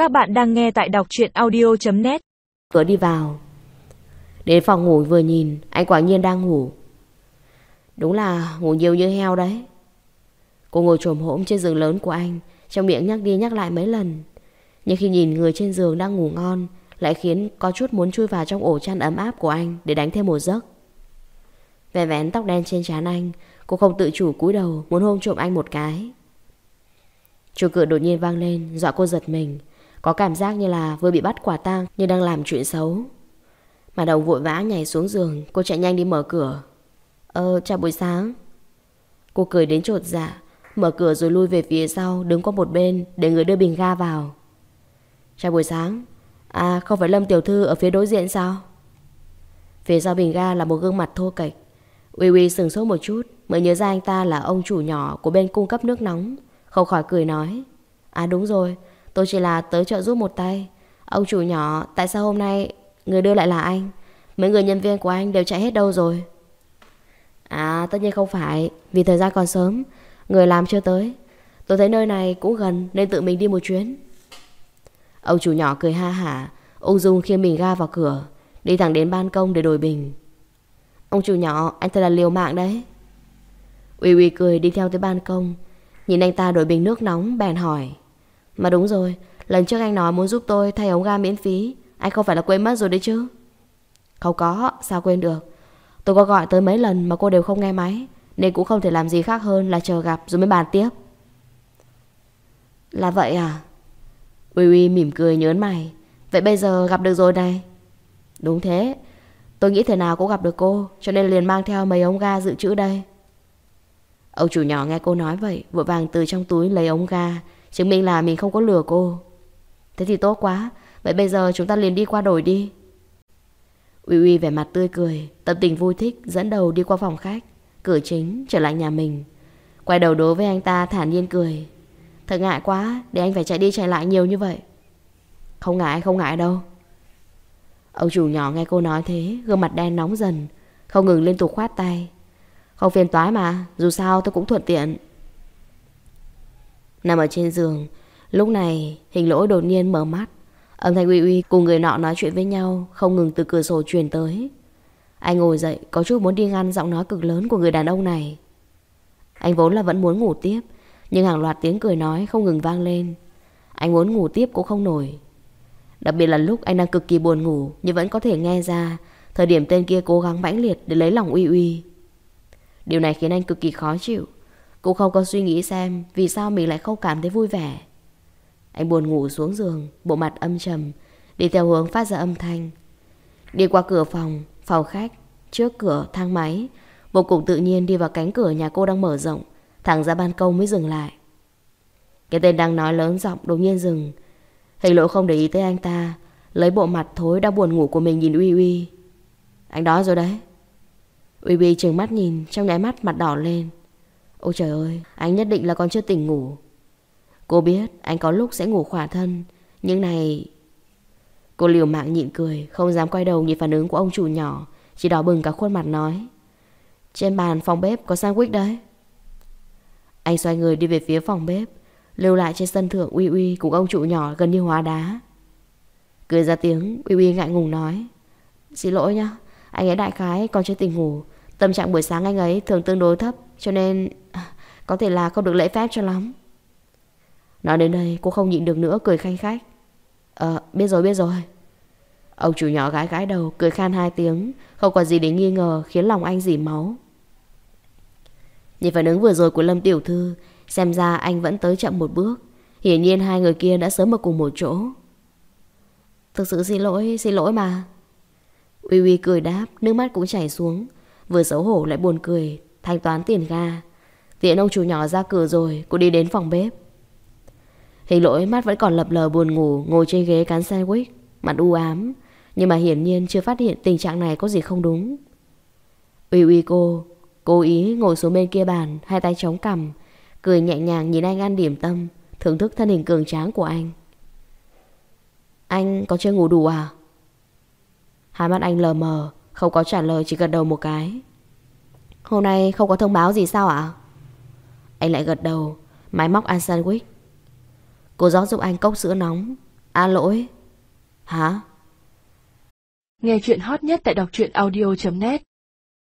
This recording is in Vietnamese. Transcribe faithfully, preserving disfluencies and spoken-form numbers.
Các bạn đang nghe tại đọc truyện audio chấm net. Cửa đi vào. Đến phòng ngủ vừa nhìn, anh quả nhiên đang ngủ. Đúng là ngủ nhiều như heo đấy. Cô ngồi chồm hổm trên giường lớn của anh, trong miệng nhắc đi nhắc lại mấy lần. Nhưng khi nhìn người trên giường đang ngủ ngon, lại khiến có chút muốn chui vào trong ổ chăn ấm áp của anh để đánh thêm một giấc. Vén vén tóc đen trên trán anh, cô không tự chủ cúi đầu muốn hôn trộm anh một cái. Chuông cửa đột nhiên vang lên, dọa cô giật mình. Có cảm giác như là vừa bị bắt quả tang, như đang làm chuyện xấu. Mà đầu vội vã nhảy xuống giường, cô chạy nhanh đi mở cửa. Ờ, chào buổi sáng. Cô cười đến chột dạ, mở cửa rồi lui về phía sau, đứng qua một bên để người đưa bình ga vào. Chào buổi sáng. À, không phải Lâm tiểu thư ở phía đối diện sao? Phía sau bình ga là một gương mặt thô kệch. Uy Uy sừng sốt một chút, mới nhớ ra anh ta là ông chủ nhỏ của bên cung cấp nước nóng, không khỏi cười nói. À đúng rồi, tôi chỉ là tới trợ giúp một tay. Ông chủ nhỏ, tại sao hôm nay người đưa lại là anh? Mấy người nhân viên của anh đều chạy hết đâu rồi? À tất nhiên không phải, vì thời gian còn sớm, người làm chưa tới. Tôi thấy nơi này cũng gần nên tự mình đi một chuyến. Ông chủ nhỏ cười ha hả, ung dung khiêng bình ga vào cửa, đi thẳng đến ban công để đổi bình. Ông chủ nhỏ, anh thật là liều mạng đấy. Uy Uy cười đi theo tới ban công, nhìn anh ta đổi bình nước nóng bèn hỏi. Mà đúng rồi, lần trước anh nói muốn giúp tôi thay ống ga miễn phí, anh không phải là quên mất rồi đấy chứ? Không có, sao quên được. Tôi có gọi tới mấy lần mà cô đều không nghe máy, nên cũng không thể làm gì khác hơn là chờ gặp rồi mới bàn tiếp. Là vậy à? Uy Uy mỉm cười nhớn mày. Vậy bây giờ gặp được rồi này. Đúng thế, tôi nghĩ thế nào cũng gặp được cô, cho nên liền mang theo mấy ống ga dự trữ đây. Ông chủ nhỏ nghe cô nói vậy, vội vàng từ trong túi lấy ống ga, chứng minh là mình không có lừa cô. Thế thì tốt quá, vậy bây giờ chúng ta liền đi qua đổi đi. Uy Uy vẻ mặt tươi cười, tâm tình vui thích, dẫn đầu đi qua phòng khách, cửa chính trở lại nhà mình. Quay đầu đối với anh ta thản nhiên cười. Thật ngại quá, để anh phải chạy đi chạy lại nhiều như vậy. Không ngại, không ngại đâu. Ông chủ nhỏ nghe cô nói thế, gương mặt đen nóng dần, không ngừng liên tục khoát tay. Không phiền toái mà, dù sao tôi cũng thuận tiện. Nằm ở trên giường, lúc này Hình Lỗi đột nhiên mở mắt. Âm thanh Uy Uy cùng người nọ nói chuyện với nhau không ngừng từ cửa sổ truyền tới. Anh ngồi dậy, có chút muốn đi ngăn giọng nói cực lớn của người đàn ông này. Anh vốn là vẫn muốn ngủ tiếp, nhưng hàng loạt tiếng cười nói không ngừng vang lên. Anh muốn ngủ tiếp cũng không nổi. Đặc biệt là lúc anh đang cực kỳ buồn ngủ, nhưng vẫn có thể nghe ra thời điểm tên kia cố gắng mãnh liệt để lấy lòng Uy Uy. Điều này khiến anh cực kỳ khó chịu. Cũng không có suy nghĩ xem vì sao mình lại không cảm thấy vui vẻ. Anh buồn ngủ xuống giường, bộ mặt âm trầm, đi theo hướng phát ra âm thanh. Đi qua cửa phòng, phòng khách, trước cửa thang máy, vô cùng tự nhiên đi vào cánh cửa nhà cô đang mở rộng, thẳng ra ban công mới dừng lại. Cái tên đang nói lớn giọng đột nhiên dừng. Hình Lỗi không để ý tới anh ta, lấy bộ mặt thối đang buồn ngủ của mình nhìn Uy Uy. Anh đói rồi đấy. Uy Uy trừng mắt nhìn, trong nháy mắt mặt đỏ lên. Ôi trời ơi, anh nhất định là còn chưa tỉnh ngủ. Cô biết anh có lúc sẽ ngủ khỏa thân, nhưng này... Cô liều mạng nhịn cười, không dám quay đầu nhìn phản ứng của ông chủ nhỏ, chỉ đỏ bừng cả khuôn mặt nói. Trên bàn phòng bếp có sandwich đấy. Anh xoay người đi về phía phòng bếp, lưu lại trên sân thượng Uy Uy cùng ông chủ nhỏ gần như hóa đá. Cười ra tiếng, Uy Uy ngại ngùng nói. Xin lỗi nhá, anh ấy đại khái còn chưa tỉnh ngủ. Tâm trạng buổi sáng anh ấy thường tương đối thấp, cho nên có thể là không được lễ phép cho lắm. Nói đến đây cô không nhịn được nữa, cười khanh khách. Ờ biết rồi biết rồi. Ông chủ nhỏ gãi gãi đầu, cười khan hai tiếng, không có gì để nghi ngờ, khiến lòng anh dỉ máu. Nhìn phản ứng vừa rồi của Lâm tiểu thư, xem ra anh vẫn tới chậm một bước. Hiển nhiên hai người kia đã sớm ở cùng một chỗ. Thực sự xin lỗi, xin lỗi mà. Uy Uy cười đáp, nước mắt cũng chảy xuống, vừa xấu hổ lại buồn cười, thanh toán tiền ga. Tiện ông chủ nhỏ ra cửa rồi, cô đi đến phòng bếp. Hình Lỗi mắt vẫn còn lập lờ buồn ngủ, ngồi trên ghế cán sandwich, mặt u ám, nhưng mà hiển nhiên chưa phát hiện tình trạng này có gì không đúng. Uy Uy cô cố ý ngồi xuống bên kia bàn, hai tay chống cằm, cười nhẹ nhàng nhìn anh ăn điểm tâm, thưởng thức thân hình cường tráng của anh. Anh có chưa ngủ đủ à? Hai mắt anh lờ mờ, không có trả lời, chỉ gật đầu một cái. Hôm nay không có thông báo gì sao ạ? Anh lại gật đầu, máy móc ăn sandwich. Cô rót giúp anh cốc sữa nóng. À lỗi. Hả? Nghe chuyện hot nhất tại đọc truyện audio chấm net.